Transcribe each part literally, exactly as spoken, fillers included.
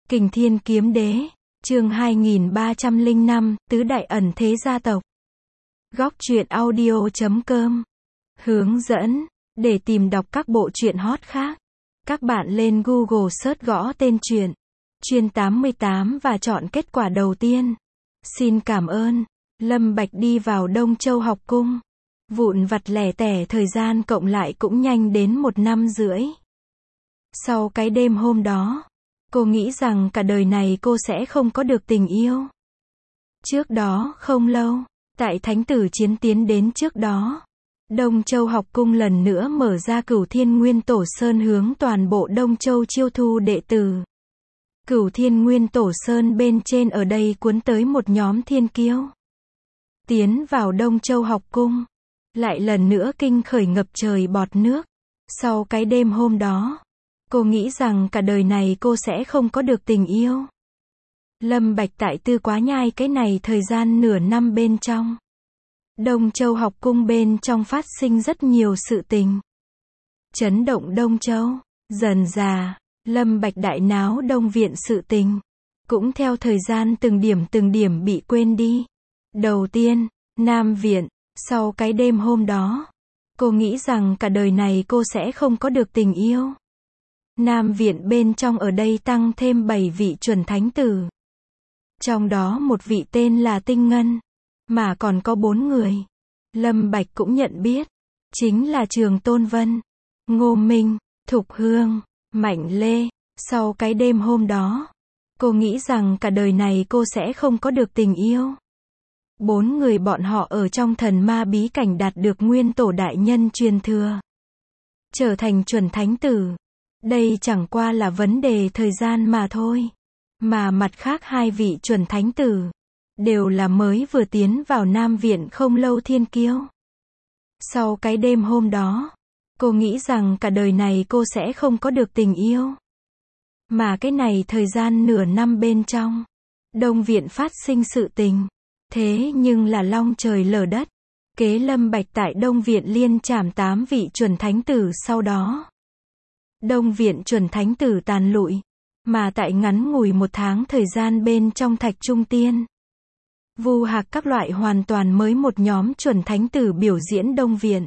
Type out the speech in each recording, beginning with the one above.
Kình Thiên Kiếm Đế, chương hai nghìn ba trăm lẻ năm, Tứ Đại Ẩn Thế Gia Tộc. Góc truyện audio chấm com. Hướng dẫn, để tìm đọc các bộ truyện hot khác, các bạn lên Google search gõ tên truyện, Chuyên tám mươi tám và chọn kết quả đầu tiên. Xin cảm ơn. Lâm Bạch đi vào Đông Châu học cung. Vụn vặt lẻ tẻ thời gian cộng lại cũng nhanh đến một năm rưỡi. Sau cái đêm hôm đó, cô nghĩ rằng cả đời này cô sẽ không có được tình yêu. Trước đó không lâu, tại Thánh Tử Chiến tiến đến trước đó, Đông Châu học cung lần nữa mở ra Cửu Thiên Nguyên Tổ Sơn hướng toàn bộ Đông Châu chiêu thu đệ tử. Cửu Thiên Nguyên Tổ Sơn bên trên ở đây cuốn tới một nhóm thiên kiêu. Tiến vào Đông Châu học cung, lại lần nữa kinh khởi ngập trời bọt nước. Sau cái đêm hôm đó, cô nghĩ rằng cả đời này cô sẽ không có được tình yêu. Lâm Bạch tại Tư Quá Nhai cái này thời gian nửa năm bên trong. Đông Châu học cung bên trong phát sinh rất nhiều sự tình. Chấn động Đông Châu, dần dà, Lâm Bạch đại náo Đông Viện sự tình, cũng theo thời gian từng điểm từng điểm bị quên đi. Đầu tiên, Nam Viện, sau cái đêm hôm đó, cô nghĩ rằng cả đời này cô sẽ không có được tình yêu. Nam Viện bên trong ở đây tăng thêm bảy vị chuẩn thánh tử. Trong đó một vị tên là Tinh Ngân, mà còn có bốn người. Lâm Bạch cũng nhận biết, chính là Trường Tôn Vân, Ngô Minh, Thục Hương, Mạnh Lê. Sau cái đêm hôm đó, cô nghĩ rằng cả đời này cô sẽ không có được tình yêu. Bốn người bọn họ ở trong thần ma bí cảnh đạt được nguyên tổ đại nhân truyền thừa, trở thành chuẩn thánh tử. Đây chẳng qua là vấn đề thời gian mà thôi. Mà mặt khác hai vị chuẩn thánh tử, đều là mới vừa tiến vào Nam Viện không lâu thiên kiêu. Sau cái đêm hôm đó, cô nghĩ rằng cả đời này cô sẽ không có được tình yêu. Mà cái này thời gian nửa năm bên trong, Đông Viện phát sinh sự tình. Thế nhưng là long trời lở đất. Kế Lâm Bạch tại Đông Viện liên trảm tám vị chuẩn thánh tử sau đó. Đông Viện chuẩn thánh tử tàn lụi. Mà tại ngắn ngủi một tháng thời gian bên trong Thạch Trung Tiên, Vu Hạc các loại hoàn toàn mới một nhóm chuẩn thánh tử biểu diễn Đông Viện.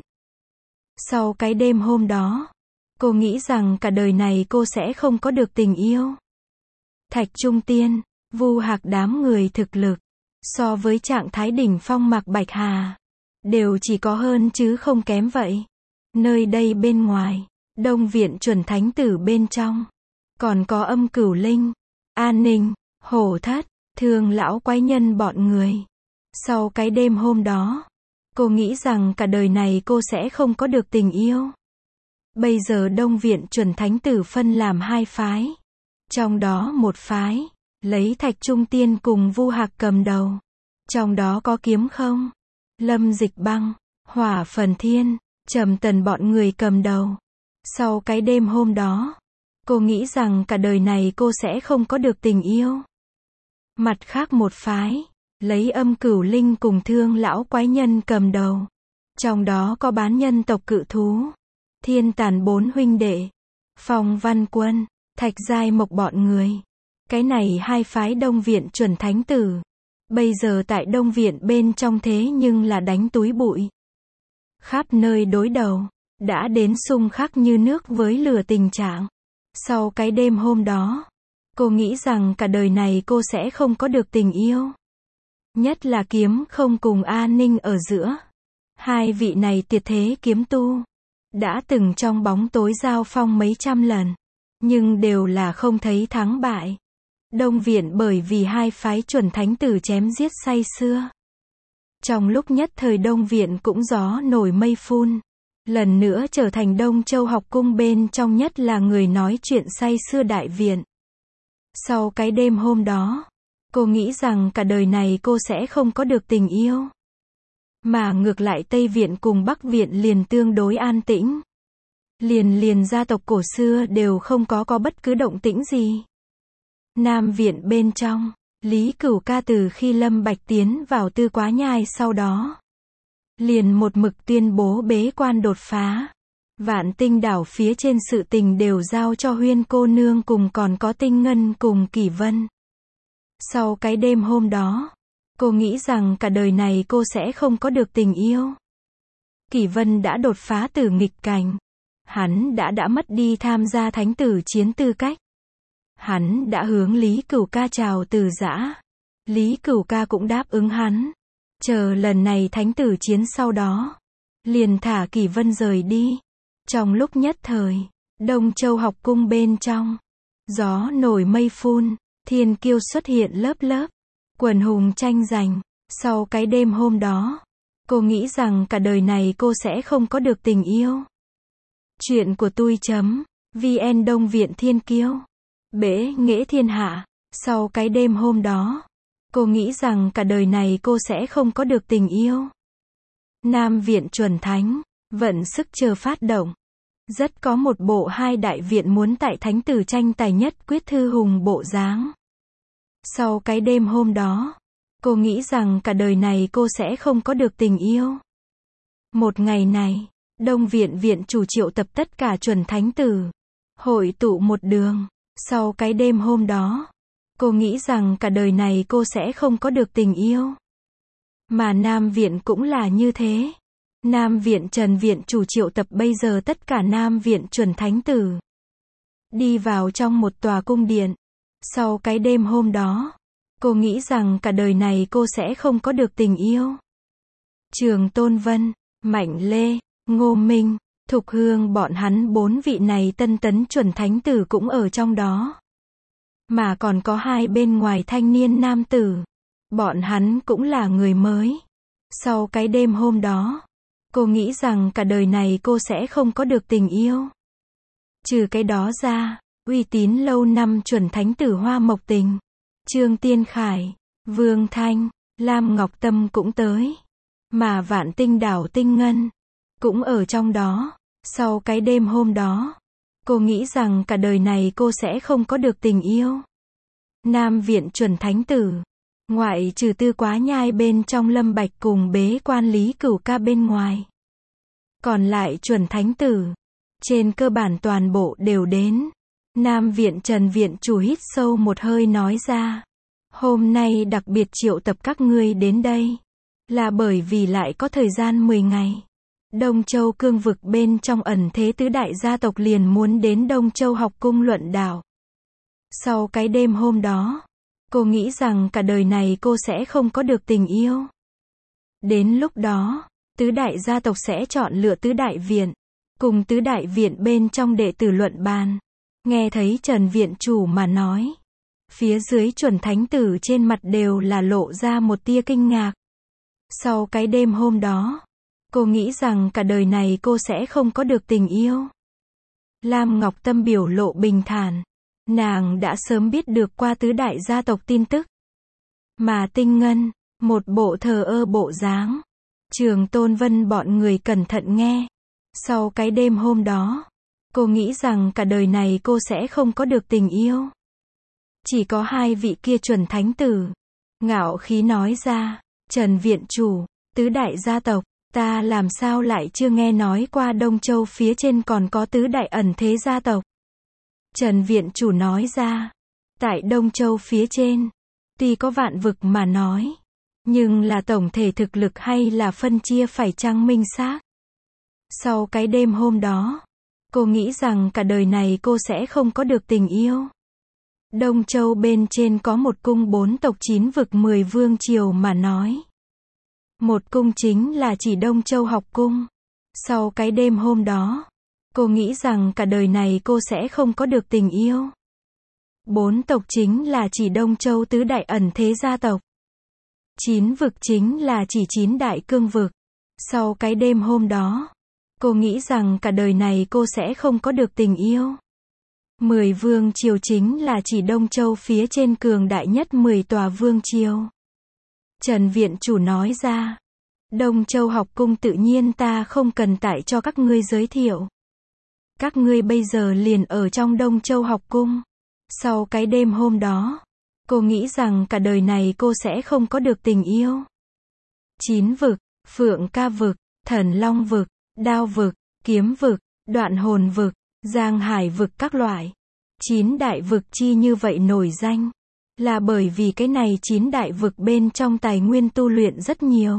Sau cái đêm hôm đó, cô nghĩ rằng cả đời này cô sẽ không có được tình yêu. Thạch Trung Tiên, Vu Hạc đám người thực lực, so với trạng thái đỉnh phong Mạc Bạch Hà, đều chỉ có hơn chứ không kém vậy. Nơi đây bên ngoài, Đông Viện chuẩn thánh tử bên trong, còn có Âm Cửu Linh, An Ninh, Hổ Thất, Thương Lão Quái Nhân bọn người. Sau cái đêm hôm đó, cô nghĩ rằng cả đời này cô sẽ không có được tình yêu. Bây giờ Đông Viện chuẩn thánh tử phân làm hai phái. Trong đó một phái, lấy Thạch Trung Tiên cùng Vu Hạc cầm đầu. Trong đó có Kiếm Không, Lâm Dịch Băng, Hỏa Phần Thiên, Trầm Tần bọn người cầm đầu. Sau cái đêm hôm đó, cô nghĩ rằng cả đời này cô sẽ không có được tình yêu. Mặt khác một phái, lấy Âm Cửu Linh cùng Thương Lão Quái Nhân cầm đầu. Trong đó có Bán Nhân tộc cự thú, Thiên Tàn bốn huynh đệ, Phong Văn Quân, Thạch Giai Mộc bọn người. Cái này hai phái Đông Viện chuẩn thánh tử, bây giờ tại Đông Viện bên trong thế nhưng là đánh túi bụi. Khắp nơi đối đầu, đã đến xung khắc như nước với lửa tình trạng. Sau cái đêm hôm đó, cô nghĩ rằng cả đời này cô sẽ không có được tình yêu. Nhất là Kiếm Không cùng An Ninh ở giữa. Hai vị này tuyệt thế kiếm tu, đã từng trong bóng tối giao phong mấy trăm lần, nhưng đều là không thấy thắng bại. Đông Viện bởi vì hai phái chuẩn thánh tử chém giết say sưa. Trong lúc nhất thời Đông Viện cũng gió nổi mây phun. Lần nữa trở thành Đông Châu học cung bên trong nhất là người nói chuyện say sưa đại viện. Sau cái đêm hôm đó, cô nghĩ rằng cả đời này cô sẽ không có được tình yêu. Mà ngược lại Tây Viện cùng Bắc Viện liền tương đối an tĩnh. Liền liền gia tộc cổ xưa đều không có có bất cứ động tĩnh gì. Nam Viện bên trong, Lý Cửu Ca từ khi Lâm Bạch tiến vào Tư Quá Nhai sau đó, liền một mực tuyên bố bế quan đột phá. Vạn Tinh đảo phía trên sự tình đều giao cho Huyên cô nương cùng còn có Tinh Ngân cùng Kỷ Vân. Sau cái đêm hôm đó, cô nghĩ rằng cả đời này cô sẽ không có được tình yêu. Kỷ Vân đã đột phá tử nghịch cảnh. Hắn đã đã mất đi tham gia thánh tử chiến tư cách. Hắn đã hướng Lý Cửu Ca chào từ giã. Lý Cửu Ca cũng đáp ứng hắn. Chờ lần này thánh tử chiến sau đó, liền thả Kỷ Vân rời đi. Trong lúc nhất thời, Đông Châu học cung bên trong, gió nổi mây phun, thiên kiêu xuất hiện lớp lớp, quần hùng tranh giành. Sau cái đêm hôm đó, cô nghĩ rằng cả đời này cô sẽ không có được tình yêu. Chuyện của tui chấm vn Đông Viện Thiên Kiêu, bế nghệ thiên hạ. Sau cái đêm hôm đó, cô nghĩ rằng cả đời này cô sẽ không có được tình yêu. Nam Viện Chuẩn Thánh, vận sức chờ phát động. Rất có một bộ hai đại viện muốn tại thánh tử tranh tài nhất quyết thư hùng bộ dáng. Sau cái đêm hôm đó, cô nghĩ rằng cả đời này cô sẽ không có được tình yêu. Một ngày này, Đông Viện viện chủ triệu tập tất cả chuẩn thánh tử, hội tụ một đường. Sau cái đêm hôm đó, cô nghĩ rằng cả đời này cô sẽ không có được tình yêu. Mà Nam Viện cũng là như thế. Nam Viện Trần Viện chủ triệu tập bây giờ tất cả Nam Viện chuẩn thánh tử, đi vào trong một tòa cung điện. Sau cái đêm hôm đó, cô nghĩ rằng cả đời này cô sẽ không có được tình yêu. Trường Tôn Vân, Mạnh Lê, Ngô Minh, Thục Hương bọn hắn bốn vị này tân tấn chuẩn thánh tử cũng ở trong đó. Mà còn có hai bên ngoài thanh niên nam tử. Bọn hắn cũng là người mới. Sau cái đêm hôm đó, cô nghĩ rằng cả đời này cô sẽ không có được tình yêu. Trừ cái đó ra, uy tín lâu năm chuẩn thánh tử Hoa Mộc Tình, Trương Tiên Khải, Vương Thanh, Lam Ngọc Tâm cũng tới. Mà Vạn Tinh đảo Tinh Ngân cũng ở trong đó. Sau cái đêm hôm đó, cô nghĩ rằng cả đời này cô sẽ không có được tình yêu. Nam Viện chuẩn thánh tử, ngoại trừ Tư Quá Nhai bên trong Lâm Bạch cùng bế quan Lý Cửu Ca bên ngoài, còn lại chuẩn thánh tử, trên cơ bản toàn bộ đều đến. Nam Viện Trần Viện chủ hít sâu một hơi nói ra, hôm nay đặc biệt triệu tập các ngươi đến đây, là bởi vì lại có thời gian mười ngày. Đông Châu cương vực bên trong ẩn thế tứ đại gia tộc liền muốn đến Đông Châu học cung luận đạo. Sau cái đêm hôm đó, cô nghĩ rằng cả đời này cô sẽ không có được tình yêu. Đến lúc đó, tứ đại gia tộc sẽ chọn lựa tứ đại viện, cùng tứ đại viện bên trong đệ tử luận bàn. Nghe thấy Trần Viện chủ mà nói, phía dưới chuẩn thánh tử trên mặt đều là lộ ra một tia kinh ngạc. Sau cái đêm hôm đó, cô nghĩ rằng cả đời này cô sẽ không có được tình yêu. Lam Ngọc Tâm biểu lộ bình thản. Nàng đã sớm biết được qua tứ đại gia tộc tin tức. Mà Tinh Ngân, một bộ thờ ơ bộ dáng. Trường Tôn Vân bọn người cẩn thận nghe. Sau cái đêm hôm đó, cô nghĩ rằng cả đời này cô sẽ không có được tình yêu. Chỉ có hai vị kia chuẩn thánh tử, ngạo khí nói ra, Trần Viện chủ, tứ đại gia tộc, ta làm sao lại chưa nghe nói qua Đông Châu phía trên còn có tứ đại ẩn thế gia tộc. Trần Viện chủ nói ra, tại Đông Châu phía trên, tuy có vạn vực mà nói, nhưng là tổng thể thực lực hay là phân chia phải chăng minh xác. Sau cái đêm hôm đó, cô nghĩ rằng cả đời này cô sẽ không có được tình yêu. Đông Châu bên trên có một cung bốn tộc chín vực mười vương triều mà nói. Một cung chính là chỉ Đông Châu học cung. Sau cái đêm hôm đó, cô nghĩ rằng cả đời này cô sẽ không có được tình yêu. Bốn tộc chính là chỉ Đông Châu tứ đại ẩn thế gia tộc. Chín vực chính là chỉ chín đại cương vực. Sau cái đêm hôm đó, cô nghĩ rằng cả đời này cô sẽ không có được tình yêu. Mười vương triều chính là chỉ Đông Châu phía trên cường đại nhất mười tòa vương triều. Trần Viện chủ nói ra, Đông Châu học cung tự nhiên ta không cần tại cho các ngươi giới thiệu. Các ngươi bây giờ liền ở trong Đông Châu học cung. Sau cái đêm hôm đó, cô nghĩ rằng cả đời này cô sẽ không có được tình yêu. Chín vực, Phượng Ca vực, Thần Long vực, Đao vực, Kiếm vực, Đoạn hồn vực, giang hải vực các loại. Chín đại vực chi như vậy nổi danh, là bởi vì cái này chín đại vực bên trong tài nguyên tu luyện rất nhiều.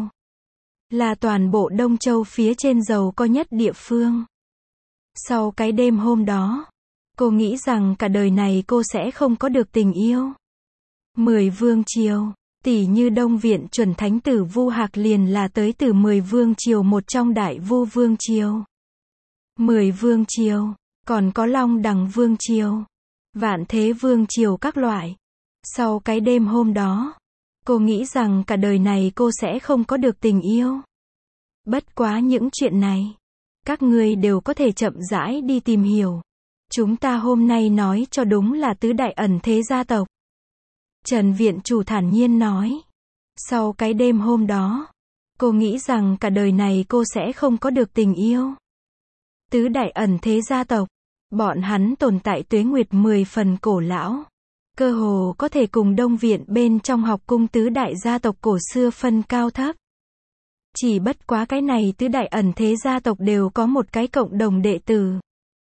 Là toàn bộ Đông Châu phía trên giàu có nhất địa phương. Sau cái đêm hôm đó, cô nghĩ rằng cả đời này cô sẽ không có được tình yêu. Mười vương triều, tỷ như Đông Viện chuẩn thánh tử Vu Hạc liền là tới từ mười vương triều một trong đại Vu vương triều. Mười vương triều, còn có Long Đằng vương triều, Vạn Thế vương triều các loại. Sau cái đêm hôm đó, cô nghĩ rằng cả đời này cô sẽ không có được tình yêu. Bất quá những chuyện này, các ngươi đều có thể chậm rãi đi tìm hiểu. Chúng ta hôm nay nói cho đúng là tứ đại ẩn thế gia tộc. Trần viện chủ thản nhiên nói. Sau cái đêm hôm đó, cô nghĩ rằng cả đời này cô sẽ không có được tình yêu. Tứ đại ẩn thế gia tộc, bọn hắn tồn tại tuế nguyệt mười phần cổ lão. Cơ hồ có thể cùng Đông Viện bên trong học cung tứ đại gia tộc cổ xưa phân cao thấp. Chỉ bất quá cái này tứ đại ẩn thế gia tộc đều có một cái cộng đồng đệ tử.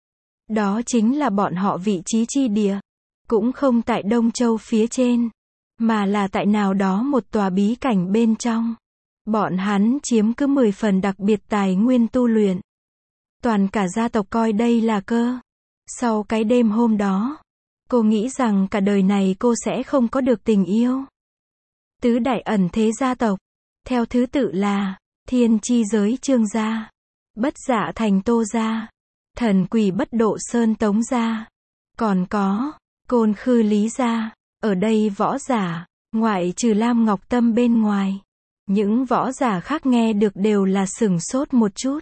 Đó chính là bọn họ vị trí chi địa. Cũng không tại Đông Châu phía trên, mà là tại nào đó một tòa bí cảnh bên trong. Bọn hắn chiếm cứ mười phần đặc biệt tài nguyên tu luyện. Toàn cả gia tộc coi đây là cơ. Sau cái đêm hôm đó, cô nghĩ rằng cả đời này cô sẽ không có được tình yêu. Tứ đại ẩn thế gia tộc, theo thứ tự là Thiên Chi Giới Trương gia, Bất Dạ Thành Tô gia, Thần Quỷ Bất Độ Sơn Tống gia, còn có Côn Khư Lý gia. Ở đây võ giả, ngoại trừ Lam Ngọc Tâm bên ngoài, những võ giả khác nghe được đều là sửng sốt một chút.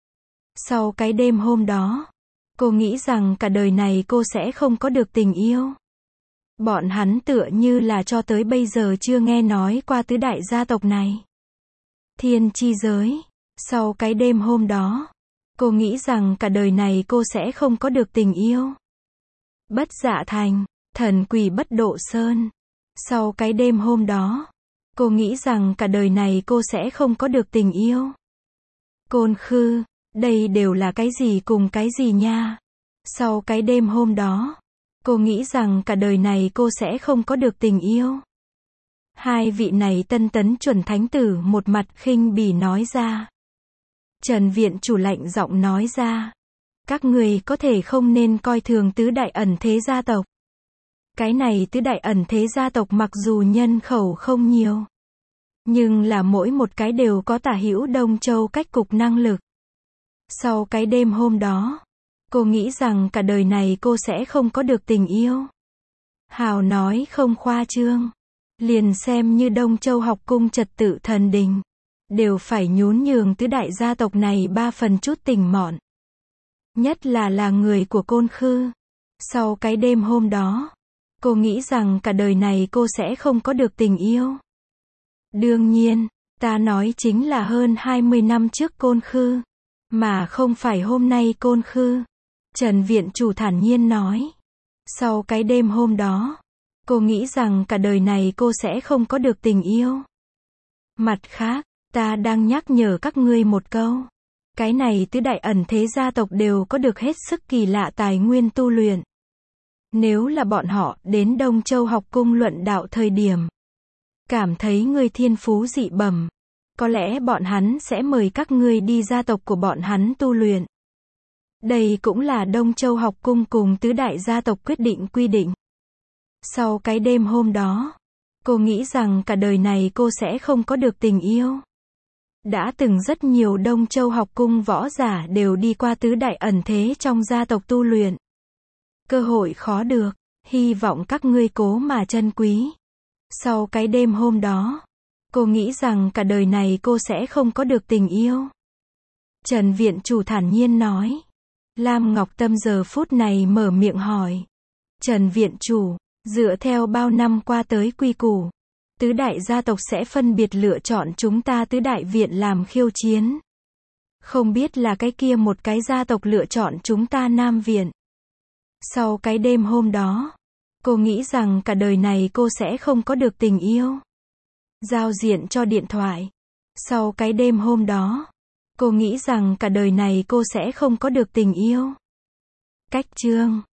Sau cái đêm hôm đó, cô nghĩ rằng cả đời này cô sẽ không có được tình yêu. Bọn hắn tựa như là cho tới bây giờ chưa nghe nói qua tứ đại gia tộc này. Thiên Chi Giới. Sau cái đêm hôm đó, cô nghĩ rằng cả đời này cô sẽ không có được tình yêu. Bất Dạ Thành, Thần Quỷ Bất Độ Sơn. Sau cái đêm hôm đó, cô nghĩ rằng cả đời này cô sẽ không có được tình yêu. Côn Khư, đây đều là cái gì cùng cái gì nha. Sau cái đêm hôm đó, cô nghĩ rằng cả đời này cô sẽ không có được tình yêu. Hai vị này tân tấn chuẩn thánh tử một mặt khinh bỉ nói ra. Trần viện chủ lạnh giọng nói ra. Các người có thể không nên coi thường tứ đại ẩn thế gia tộc. Cái này tứ đại ẩn thế gia tộc mặc dù nhân khẩu không nhiều, nhưng là mỗi một cái đều có tả hữu Đông Châu cách cục năng lực. Sau cái đêm hôm đó, cô nghĩ rằng cả đời này cô sẽ không có được tình yêu. Hào nói không khoa trương. Liền xem như Đông Châu học cung trật tự thần đình, đều phải nhún nhường tứ đại gia tộc này ba phần chút tình mọn. Nhất là là người của Côn Khư. Sau cái đêm hôm đó, cô nghĩ rằng cả đời này cô sẽ không có được tình yêu. Đương nhiên, ta nói chính là hơn hai mươi năm trước Côn Khư, mà không phải hôm nay Côn Khư. Trần viện chủ thản nhiên nói. Sau cái đêm hôm đó, cô nghĩ rằng cả đời này cô sẽ không có được tình yêu. Mặt khác, ta đang nhắc nhở các ngươi một câu. Cái này tứ đại ẩn thế gia tộc đều có được hết sức kỳ lạ tài nguyên tu luyện. Nếu là bọn họ đến Đông Châu học cung luận đạo thời điểm, cảm thấy ngươi thiên phú dị bẩm, có lẽ bọn hắn sẽ mời các ngươi đi gia tộc của bọn hắn tu luyện. Đây cũng là Đông Châu học cung cùng tứ đại gia tộc quyết định quy định. Sau cái đêm hôm đó, cô nghĩ rằng cả đời này cô sẽ không có được tình yêu. Đã từng rất nhiều Đông Châu học cung võ giả đều đi qua tứ đại ẩn thế trong gia tộc tu luyện. Cơ hội khó được, hy vọng các ngươi cố mà trân quý. Sau cái đêm hôm đó, cô nghĩ rằng cả đời này cô sẽ không có được tình yêu. Trần viện chủ thản nhiên nói. Lam Ngọc Tâm giờ phút này mở miệng hỏi. Trần viện chủ, dựa theo bao năm qua tới quy củ, tứ đại gia tộc sẽ phân biệt lựa chọn chúng ta tứ đại viện làm khiêu chiến. Không biết là cái kia một cái gia tộc lựa chọn chúng ta Nam viện. Sau cái đêm hôm đó, cô nghĩ rằng cả đời này cô sẽ không có được tình yêu. Giao diện cho điện thoại. Sau cái đêm hôm đó, Cô nghĩ rằng cả đời này cô sẽ không có được tình yêu. Cách chương